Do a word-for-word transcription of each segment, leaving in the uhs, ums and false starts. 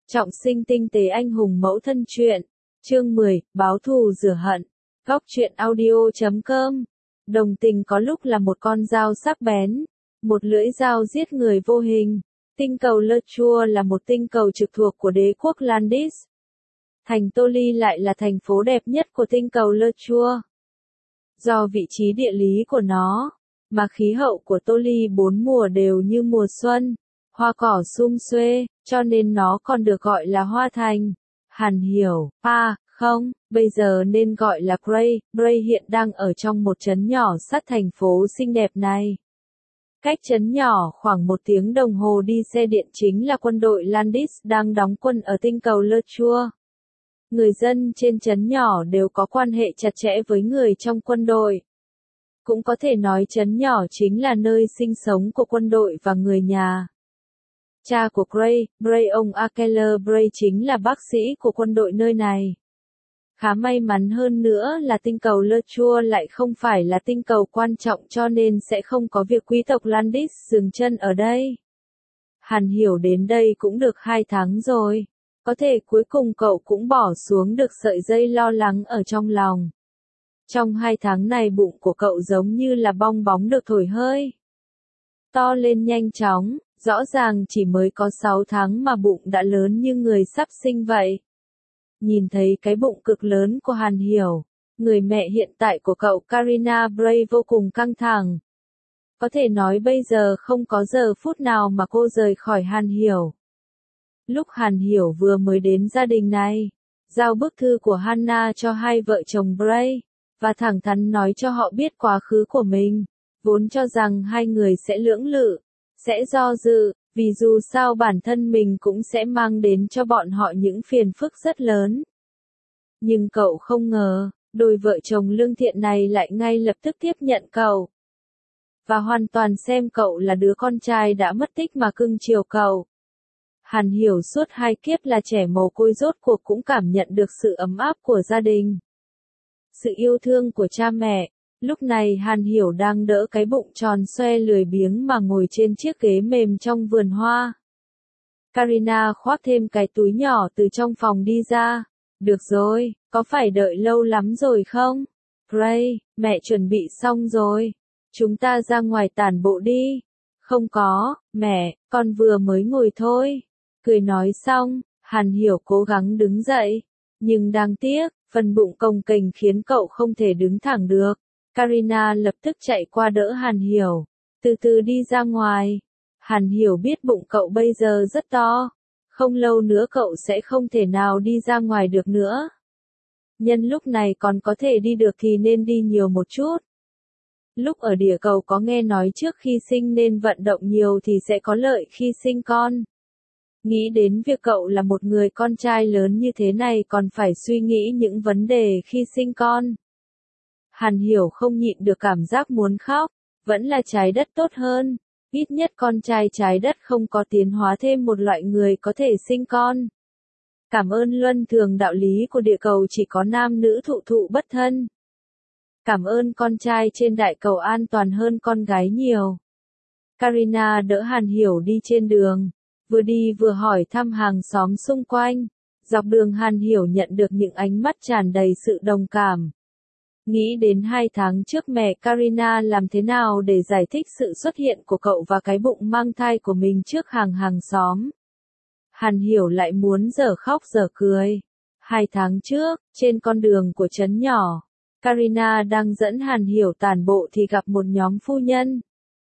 Trọng sinh tinh tế anh hùng mẫu thân truyện. Chương mười, báo thù rửa hận. Góc truyện audio chấm com. Đồng tình có lúc là một con dao sắc bén, một lưỡi dao giết người vô hình. Tinh cầu Le Chua là một tinh cầu trực thuộc của đế quốc Landis. Thành Tô Ly lại là thành phố đẹp nhất của tinh cầu Le Chua. Do vị trí địa lý của nó, mà khí hậu của Tô Ly bốn mùa đều như mùa xuân, hoa cỏ sum xuê, cho nên nó còn được gọi là Hoa Thành. Hàn Hiểu, à, không, bây giờ nên gọi là Gray. Gray hiện đang ở trong một trấn nhỏ sát thành phố xinh đẹp này. Cách trấn nhỏ khoảng một tiếng đồng hồ đi xe điện chính là quân đội Landis đang đóng quân ở tinh cầu Le Chua. Người dân trên trấn nhỏ đều có quan hệ chặt chẽ với người trong quân đội. Cũng có thể nói trấn nhỏ chính là nơi sinh sống của quân đội và người nhà. Cha của Gray, Gray ông Akeller Gray chính là bác sĩ của quân đội nơi này. Khá may mắn hơn nữa là tinh cầu Le Chua lại không phải là tinh cầu quan trọng cho nên sẽ không có việc quý tộc Landis dừng chân ở đây. Hàn Hiểu đến đây cũng được hai tháng rồi. Có thể cuối cùng cậu cũng bỏ xuống được sợi dây lo lắng ở trong lòng. Trong hai tháng này bụng của cậu giống như là bong bóng được thổi hơi. To lên nhanh chóng, rõ ràng chỉ mới có sáu tháng mà bụng đã lớn như người sắp sinh vậy. Nhìn thấy cái bụng cực lớn của Hàn Hiểu, người mẹ hiện tại của cậu Karina Bray vô cùng căng thẳng. Có thể nói bây giờ không có giờ phút nào mà cô rời khỏi Hàn Hiểu. Lúc Hàn Hiểu vừa mới đến gia đình này, giao bức thư của Hannah cho hai vợ chồng Bray, và thẳng thắn nói cho họ biết quá khứ của mình, vốn cho rằng hai người sẽ lưỡng lự, sẽ do dự, vì dù sao bản thân mình cũng sẽ mang đến cho bọn họ những phiền phức rất lớn. Nhưng cậu không ngờ, đôi vợ chồng lương thiện này lại ngay lập tức tiếp nhận cậu. Và hoàn toàn xem cậu là đứa con trai đã mất tích mà cưng chiều cậu. Hàn Hiểu suốt hai kiếp là trẻ mồ côi rốt cuộc cũng cảm nhận được sự ấm áp của gia đình. Sự yêu thương của cha mẹ. Lúc này Hàn Hiểu đang đỡ cái bụng tròn xoe lười biếng mà ngồi trên chiếc ghế mềm trong vườn hoa. Karina khoác thêm cái túi nhỏ từ trong phòng đi ra. Được rồi, có phải đợi lâu lắm rồi không? Gray, mẹ chuẩn bị xong rồi. Chúng ta ra ngoài tản bộ đi. Không có, mẹ, con vừa mới ngồi thôi. Cười nói xong, Hàn Hiểu cố gắng đứng dậy. Nhưng đáng tiếc, phần bụng cồng kềnh khiến cậu không thể đứng thẳng được. Karina lập tức chạy qua đỡ Hàn Hiểu, từ từ đi ra ngoài. Hàn Hiểu biết bụng cậu bây giờ rất to, không lâu nữa cậu sẽ không thể nào đi ra ngoài được nữa. Nhân lúc này còn có thể đi được thì nên đi nhiều một chút. Lúc ở địa cầu có nghe nói trước khi sinh nên vận động nhiều thì sẽ có lợi khi sinh con. Nghĩ đến việc cậu là một người con trai lớn như thế này còn phải suy nghĩ những vấn đề khi sinh con. Hàn Hiểu không nhịn được cảm giác muốn khóc, vẫn là trái đất tốt hơn, ít nhất con trai trái đất không có tiến hóa thêm một loại người có thể sinh con. Cảm ơn luân thường đạo lý của địa cầu chỉ có nam nữ thụ thụ bất thân. Cảm ơn con trai trên đại cầu an toàn hơn con gái nhiều. Karina đỡ Hàn Hiểu đi trên đường, vừa đi vừa hỏi thăm hàng xóm xung quanh. Dọc đường Hàn Hiểu nhận được những ánh mắt tràn đầy sự đồng cảm. Nghĩ đến hai tháng trước mẹ Karina làm thế nào để giải thích sự xuất hiện của cậu và cái bụng mang thai của mình trước hàng hàng xóm. Hàn Hiểu lại muốn dở khóc dở cười. Hai tháng trước, trên con đường của trấn nhỏ, Karina đang dẫn Hàn Hiểu tản bộ thì gặp một nhóm phu nhân.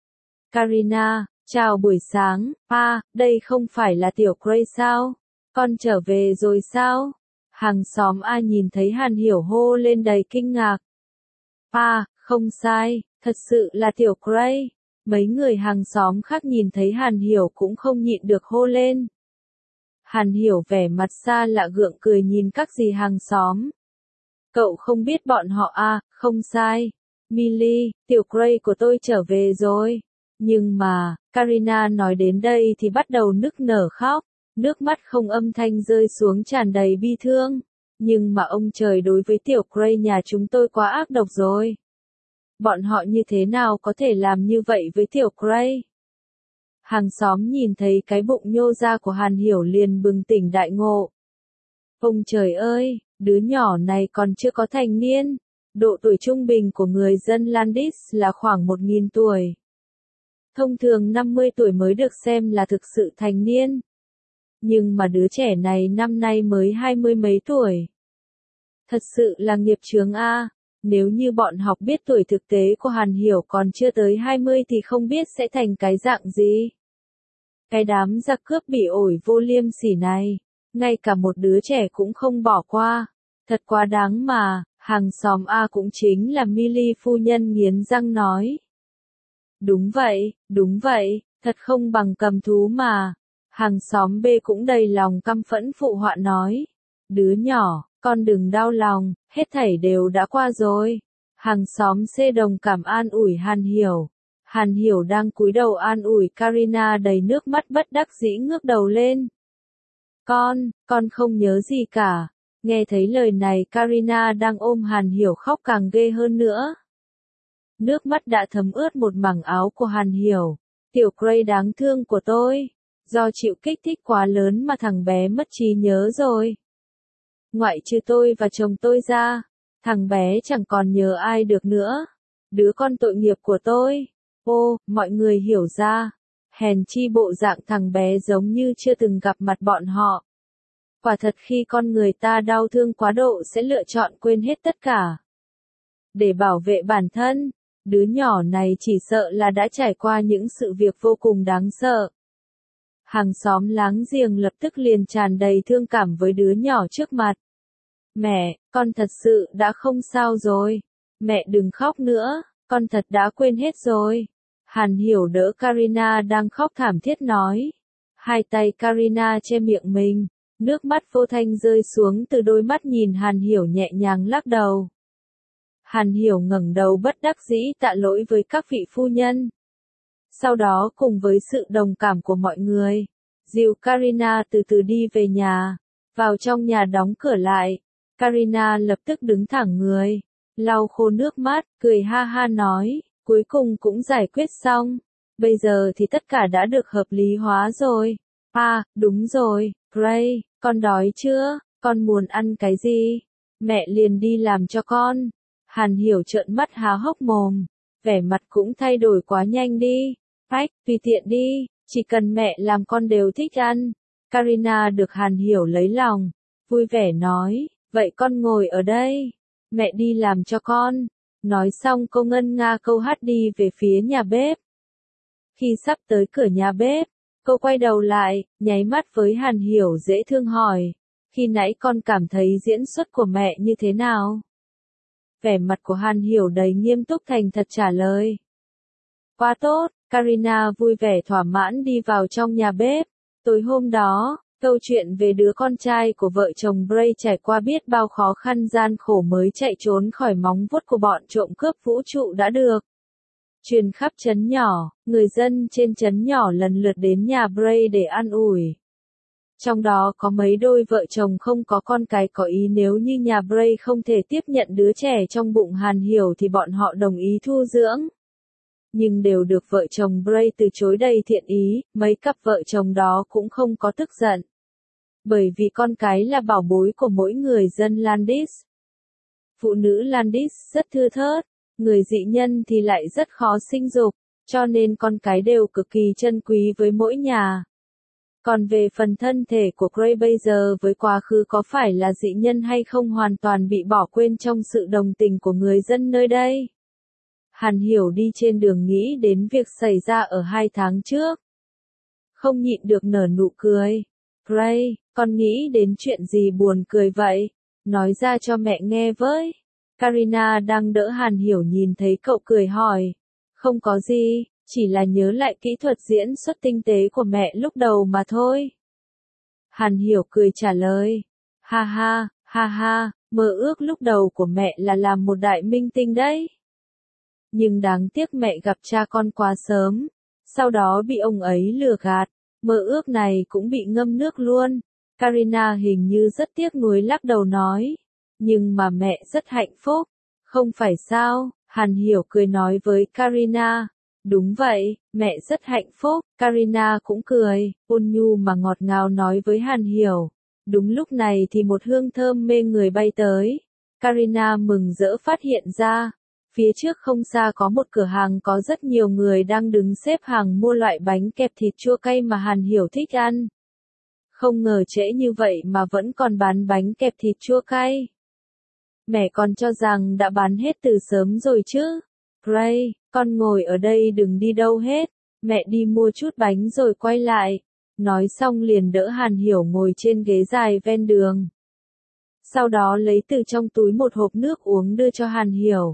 Karina, chào buổi sáng, à, đây không phải là tiểu Gray sao? Con trở về rồi sao? Hàng xóm A nhìn thấy Hàn Hiểu hô lên đầy kinh ngạc. À, không sai, thật sự là tiểu Gray. Mấy người hàng xóm khác nhìn thấy Hàn Hiểu cũng không nhịn được hô lên. Hàn Hiểu vẻ mặt xa lạ gượng cười nhìn các dì hàng xóm. Cậu không biết bọn họ à, không sai. Millie, tiểu Gray của tôi trở về rồi. Nhưng mà, Karina nói đến đây thì bắt đầu nức nở khóc, nước mắt không âm thanh rơi xuống tràn đầy bi thương. Nhưng mà ông trời đối với tiểu Gray nhà chúng tôi quá ác độc rồi. Bọn họ như thế nào có thể làm như vậy với tiểu Gray? Hàng xóm nhìn thấy cái bụng nhô ra của Hàn Hiểu liền bừng tỉnh đại ngộ. Ông trời ơi, đứa nhỏ này còn chưa có thành niên. Độ tuổi trung bình của người dân Landis là khoảng một nghìn tuổi. Thông thường năm mươi tuổi mới được xem là thực sự thành niên. Nhưng mà đứa trẻ này năm nay mới hai mươi mấy tuổi. Thật sự là nghiệp chướng a. Nếu như bọn học biết tuổi thực tế của Hàn Hiểu còn chưa tới hai mươi thì không biết sẽ thành cái dạng gì. Cái đám giặc cướp bị ổi vô liêm sỉ này, ngay cả một đứa trẻ cũng không bỏ qua. Thật quá đáng mà, hàng xóm A cũng chính là Millie phu nhân nghiến răng nói. Đúng vậy, đúng vậy, thật không bằng cầm thú mà. Hàng xóm B cũng đầy lòng căm phẫn phụ họa nói. Đứa nhỏ, con đừng đau lòng, hết thảy đều đã qua rồi. Hàng xóm C đồng cảm an ủi Hàn Hiểu. Hàn Hiểu đang cúi đầu an ủi Karina đầy nước mắt bất đắc dĩ ngước đầu lên. Con, con không nhớ gì cả. Nghe thấy lời này Karina đang ôm Hàn Hiểu khóc càng ghê hơn nữa. Nước mắt đã thấm ướt một mảng áo của Hàn Hiểu. Tiểu Gray đáng thương của tôi. Do chịu kích thích quá lớn mà thằng bé mất trí nhớ rồi. Ngoại trừ tôi và chồng tôi ra, thằng bé chẳng còn nhớ ai được nữa. Đứa con tội nghiệp của tôi. Ô, mọi người hiểu ra. Hèn chi bộ dạng thằng bé giống như chưa từng gặp mặt bọn họ. Quả thật khi con người ta đau thương quá độ sẽ lựa chọn quên hết tất cả. Để bảo vệ bản thân, đứa nhỏ này chỉ sợ là đã trải qua những sự việc vô cùng đáng sợ. Hàng xóm láng giềng lập tức liền tràn đầy thương cảm với đứa nhỏ trước mặt. Mẹ, con thật sự đã không sao rồi. Mẹ đừng khóc nữa, con thật đã quên hết rồi. Hàn Hiểu đỡ Karina đang khóc thảm thiết nói. Hai tay Karina che miệng mình, nước mắt vô thanh rơi xuống từ đôi mắt nhìn Hàn Hiểu nhẹ nhàng lắc đầu. Hàn Hiểu ngẩng đầu bất đắc dĩ tạ lỗi với các vị phu nhân. Sau đó cùng với sự đồng cảm của mọi người, dìu Karina từ từ đi về nhà, vào trong nhà đóng cửa lại. Karina lập tức đứng thẳng người, lau khô nước mắt, cười ha ha nói, cuối cùng cũng giải quyết xong. Bây giờ thì tất cả đã được hợp lý hóa rồi. À, đúng rồi, Gray, con đói chưa? Con muốn ăn cái gì? Mẹ liền đi làm cho con. Hàn Hiểu trợn mắt há hốc mồm, vẻ mặt cũng thay đổi quá nhanh đi. Ách, tùy tiện đi, chỉ cần mẹ làm con đều thích ăn. Karina được Hàn Hiểu lấy lòng, vui vẻ nói, vậy con ngồi ở đây, mẹ đi làm cho con. Nói xong cô ngân nga câu hát đi về phía nhà bếp. Khi sắp tới cửa nhà bếp, cô quay đầu lại, nháy mắt với Hàn Hiểu dễ thương hỏi, khi nãy con cảm thấy diễn xuất của mẹ như thế nào? Vẻ mặt của Hàn Hiểu đầy nghiêm túc thành thật trả lời. Quá tốt, Karina vui vẻ thỏa mãn đi vào trong nhà bếp. Tối hôm đó, câu chuyện về đứa con trai của vợ chồng Bray trải qua biết bao khó khăn gian khổ mới chạy trốn khỏi móng vuốt của bọn trộm cướp vũ trụ đã được truyền khắp trấn nhỏ. Người dân trên trấn nhỏ lần lượt đến nhà Bray để an ủi. Trong đó có mấy đôi vợ chồng không có con cái có ý nếu như nhà Bray không thể tiếp nhận đứa trẻ trong bụng Hàn Hiểu thì bọn họ đồng ý thu dưỡng. Nhưng đều được vợ chồng Bray từ chối đầy thiện ý, mấy cặp vợ chồng đó cũng không có tức giận. Bởi vì con cái là bảo bối của mỗi người dân Landis. Phụ nữ Landis rất thưa thớt, người dị nhân thì lại rất khó sinh dục, cho nên con cái đều cực kỳ trân quý với mỗi nhà. Còn về phần thân thể của Gray bây giờ với quá khứ có phải là dị nhân hay không hoàn toàn bị bỏ quên trong sự đồng tình của người dân nơi đây. Hàn Hiểu đi trên đường nghĩ đến việc xảy ra ở hai tháng trước. Không nhịn được nở nụ cười. Gray, con nghĩ đến chuyện gì buồn cười vậy? Nói ra cho mẹ nghe với. Karina đang đỡ Hàn Hiểu nhìn thấy cậu cười hỏi. Không có gì, chỉ là nhớ lại kỹ thuật diễn xuất tinh tế của mẹ lúc đầu mà thôi. Hàn Hiểu cười trả lời. Ha ha, ha ha, mơ ước lúc đầu của mẹ là làm một đại minh tinh đấy. Nhưng đáng tiếc mẹ gặp cha con quá sớm, sau đó bị ông ấy lừa gạt, mơ ước này cũng bị ngâm nước luôn. Karina hình như rất tiếc nuối lắc đầu nói, nhưng mà mẹ rất hạnh phúc, không phải sao? Hàn Hiểu cười nói với Karina, Đúng vậy, mẹ rất hạnh phúc, Karina cũng cười, ôn nhu mà ngọt ngào nói với Hàn Hiểu. Đúng lúc này thì một hương thơm mê người bay tới. Karina mừng rỡ phát hiện ra, phía trước không xa có một cửa hàng có rất nhiều người đang đứng xếp hàng mua loại bánh kẹp thịt chua cay mà Hàn Hiểu thích ăn. Không ngờ trễ như vậy mà vẫn còn bán bánh kẹp thịt chua cay. Mẹ còn cho rằng đã bán hết từ sớm rồi chứ. Gray, con ngồi ở đây đừng đi đâu hết. Mẹ đi mua chút bánh rồi quay lại. Nói xong liền đỡ Hàn Hiểu ngồi trên ghế dài ven đường. Sau đó lấy từ trong túi một hộp nước uống đưa cho Hàn Hiểu.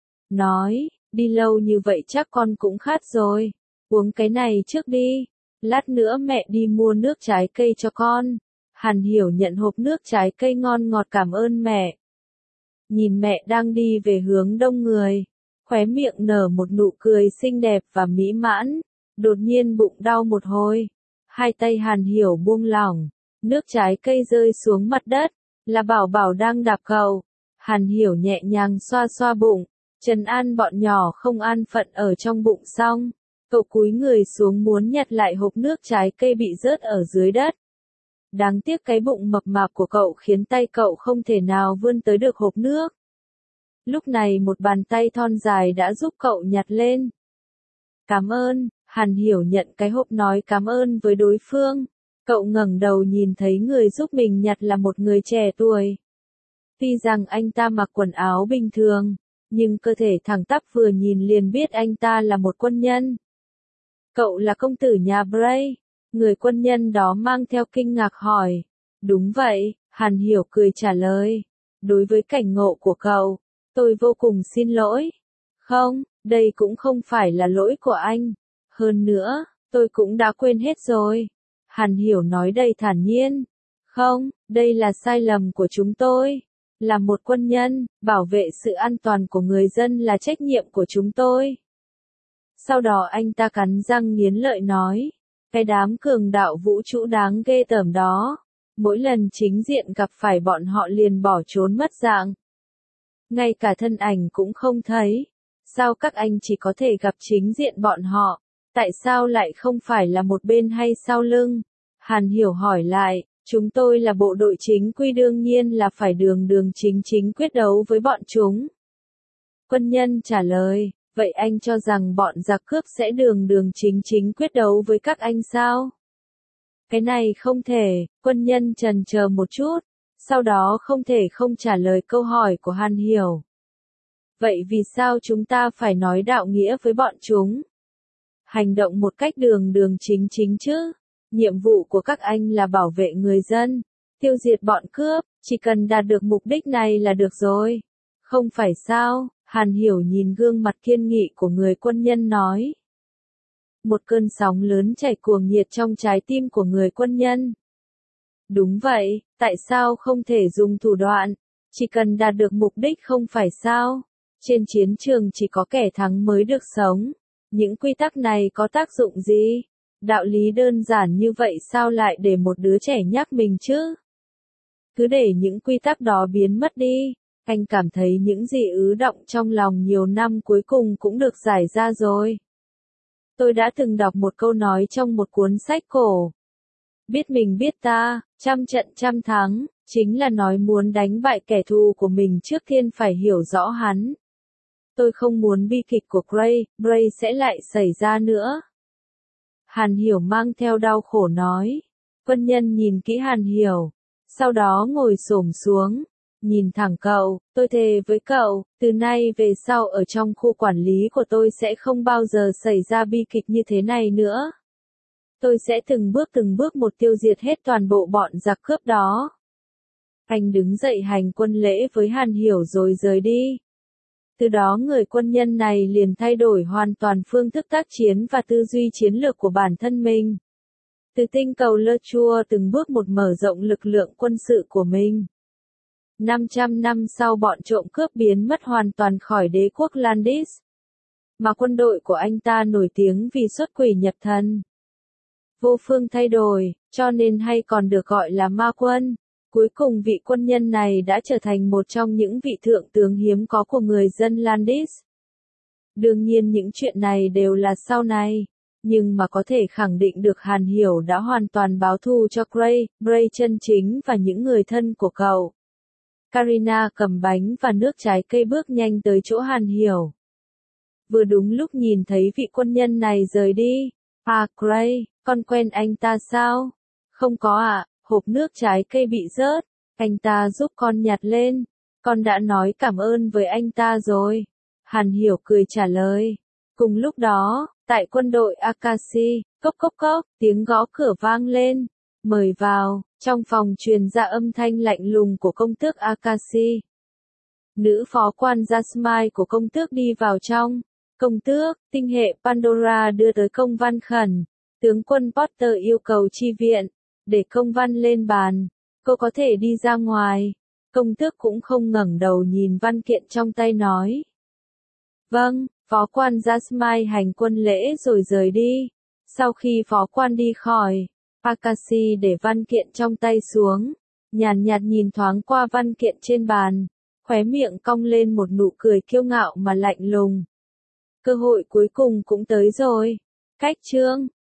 Nói, đi lâu như vậy chắc con cũng khát rồi. Uống cái này trước đi. Lát nữa mẹ đi mua nước trái cây cho con. Hàn Hiểu nhận hộp nước trái cây ngon ngọt cảm ơn mẹ. Nhìn mẹ đang đi về hướng đông người. Khóe miệng nở một nụ cười xinh đẹp và mỹ mãn. Đột nhiên bụng đau một hồi. Hai tay Hàn Hiểu buông lỏng. Nước trái cây rơi xuống mặt đất. Là Bảo Bảo đang đạp cậu. Hàn Hiểu nhẹ nhàng xoa xoa bụng. Trấn an bọn nhỏ không an phận ở trong bụng xong. Cậu cúi người xuống muốn nhặt lại hộp nước trái cây bị rớt ở dưới đất. Đáng tiếc cái bụng mập mạp của cậu khiến tay cậu không thể nào vươn tới được hộp nước. Lúc này một bàn tay thon dài đã giúp cậu nhặt lên. Cảm ơn, Hàn Hiểu nhận cái hộp nói cảm ơn với đối phương. Cậu ngẩng đầu nhìn thấy người giúp mình nhặt là một người trẻ tuổi. Tuy rằng anh ta mặc quần áo bình thường, nhưng cơ thể thẳng tắp vừa nhìn liền biết anh ta là một quân nhân. Cậu là công tử nhà Bray. Người quân nhân đó mang theo kinh ngạc hỏi. Đúng vậy, Hàn Hiểu cười trả lời. Đối với cảnh ngộ của cậu, tôi vô cùng xin lỗi. Không, đây cũng không phải là lỗi của anh. Hơn nữa, tôi cũng đã quên hết rồi. Hàn Hiểu nói đầy thản nhiên. Không, đây là sai lầm của chúng tôi. Là một quân nhân, bảo vệ sự an toàn của người dân là trách nhiệm của chúng tôi. Sau đó anh ta cắn răng nghiến lợi nói. Cái đám cường đạo vũ trụ đáng ghê tởm đó. Mỗi lần chính diện gặp phải bọn họ liền bỏ trốn mất dạng. Ngay cả thân ảnh cũng không thấy. Sao các anh chỉ có thể gặp chính diện bọn họ? Tại sao lại không phải là một bên hay sau lưng? Hàn Hiểu hỏi lại, chúng tôi là bộ đội chính quy đương nhiên là phải đường đường chính chính quyết đấu với bọn chúng. Quân nhân trả lời, vậy anh cho rằng bọn giặc cướp sẽ đường đường chính chính quyết đấu với các anh sao? Cái này không thể, quân nhân chần chờ một chút, sau đó không thể không trả lời câu hỏi của Hàn Hiểu. Vậy vì sao chúng ta phải nói đạo nghĩa với bọn chúng? Hành động một cách đường đường chính chính chứ? Nhiệm vụ của các anh là bảo vệ người dân, tiêu diệt bọn cướp, chỉ cần đạt được mục đích này là được rồi. Không phải sao? Hàn Hiểu nhìn gương mặt kiên nghị của người quân nhân nói. Một cơn sóng lớn chảy cuồng nhiệt trong trái tim của người quân nhân. Đúng vậy, tại sao không thể dùng thủ đoạn? Chỉ cần đạt được mục đích không phải sao? Trên chiến trường chỉ có kẻ thắng mới được sống. Những quy tắc này có tác dụng gì? Đạo lý đơn giản như vậy sao lại để một đứa trẻ nhắc mình chứ? Cứ để những quy tắc đó biến mất đi. Anh cảm thấy những gì ứ động trong lòng nhiều năm cuối cùng cũng được giải ra rồi. Tôi đã từng đọc một câu nói trong một cuốn sách cổ. Biết mình biết ta, trăm trận trăm thắng, chính là nói muốn đánh bại kẻ thù của mình trước tiên phải hiểu rõ hắn. Tôi không muốn bi kịch của Gray, Gray sẽ lại xảy ra nữa. Hàn Hiểu mang theo đau khổ nói. Quân nhân nhìn kỹ Hàn Hiểu, sau đó ngồi xổm xuống, nhìn thẳng cậu, tôi thề với cậu, từ nay về sau ở trong khu quản lý của tôi sẽ không bao giờ xảy ra bi kịch như thế này nữa. Tôi sẽ từng bước từng bước một tiêu diệt hết toàn bộ bọn giặc cướp đó. Anh đứng dậy hành quân lễ với Hàn Hiểu rồi rời đi. Từ đó người quân nhân này liền thay đổi hoàn toàn phương thức tác chiến và tư duy chiến lược của bản thân mình. Từ tinh cầu Le Chua từng bước một mở rộng lực lượng quân sự của mình. năm trăm năm sau bọn trộm cướp biến mất hoàn toàn khỏi đế quốc Landis. Mà quân đội của anh ta nổi tiếng vì xuất quỷ nhập thần. Vô phương thay đổi, cho nên hay còn được gọi là ma quân. Cuối cùng vị quân nhân này đã trở thành một trong những vị thượng tướng hiếm có của người dân Landis. Đương nhiên những chuyện này đều là sau này, nhưng mà có thể khẳng định được Hàn Hiểu đã hoàn toàn báo thù cho Gray, Gray chân chính và những người thân của cậu. Karina cầm bánh và nước trái cây bước nhanh tới chỗ Hàn Hiểu. Vừa đúng lúc nhìn thấy vị quân nhân này rời đi. À Gray, con quen anh ta sao? Không có ạ, à, hộp nước trái cây bị rớt, anh ta giúp con nhặt lên. Con đã nói cảm ơn với anh ta rồi. Hàn Hiểu cười trả lời. Cùng lúc đó, tại quân đội Akashi, cốc cốc cốc, tiếng gõ cửa vang lên. Mời vào, trong phòng truyền ra âm thanh lạnh lùng của công tước Akashi. Nữ phó quan Jasmine của công tước đi vào trong. Công tước, tinh hệ Pandora đưa tới công văn khẩn. Tướng quân Potter yêu cầu chi viện. Để công văn lên bàn. Cô có thể đi ra ngoài. Công tước cũng không ngẩng đầu nhìn văn kiện trong tay nói. Vâng, phó quan Jasmine hành quân lễ rồi rời đi. Sau khi phó quan đi khỏi, Akashi để văn kiện trong tay xuống. Nhàn nhạt nhìn thoáng qua văn kiện trên bàn. Khóe miệng cong lên một nụ cười kiêu ngạo mà lạnh lùng. Cơ hội cuối cùng cũng tới rồi. Cách chương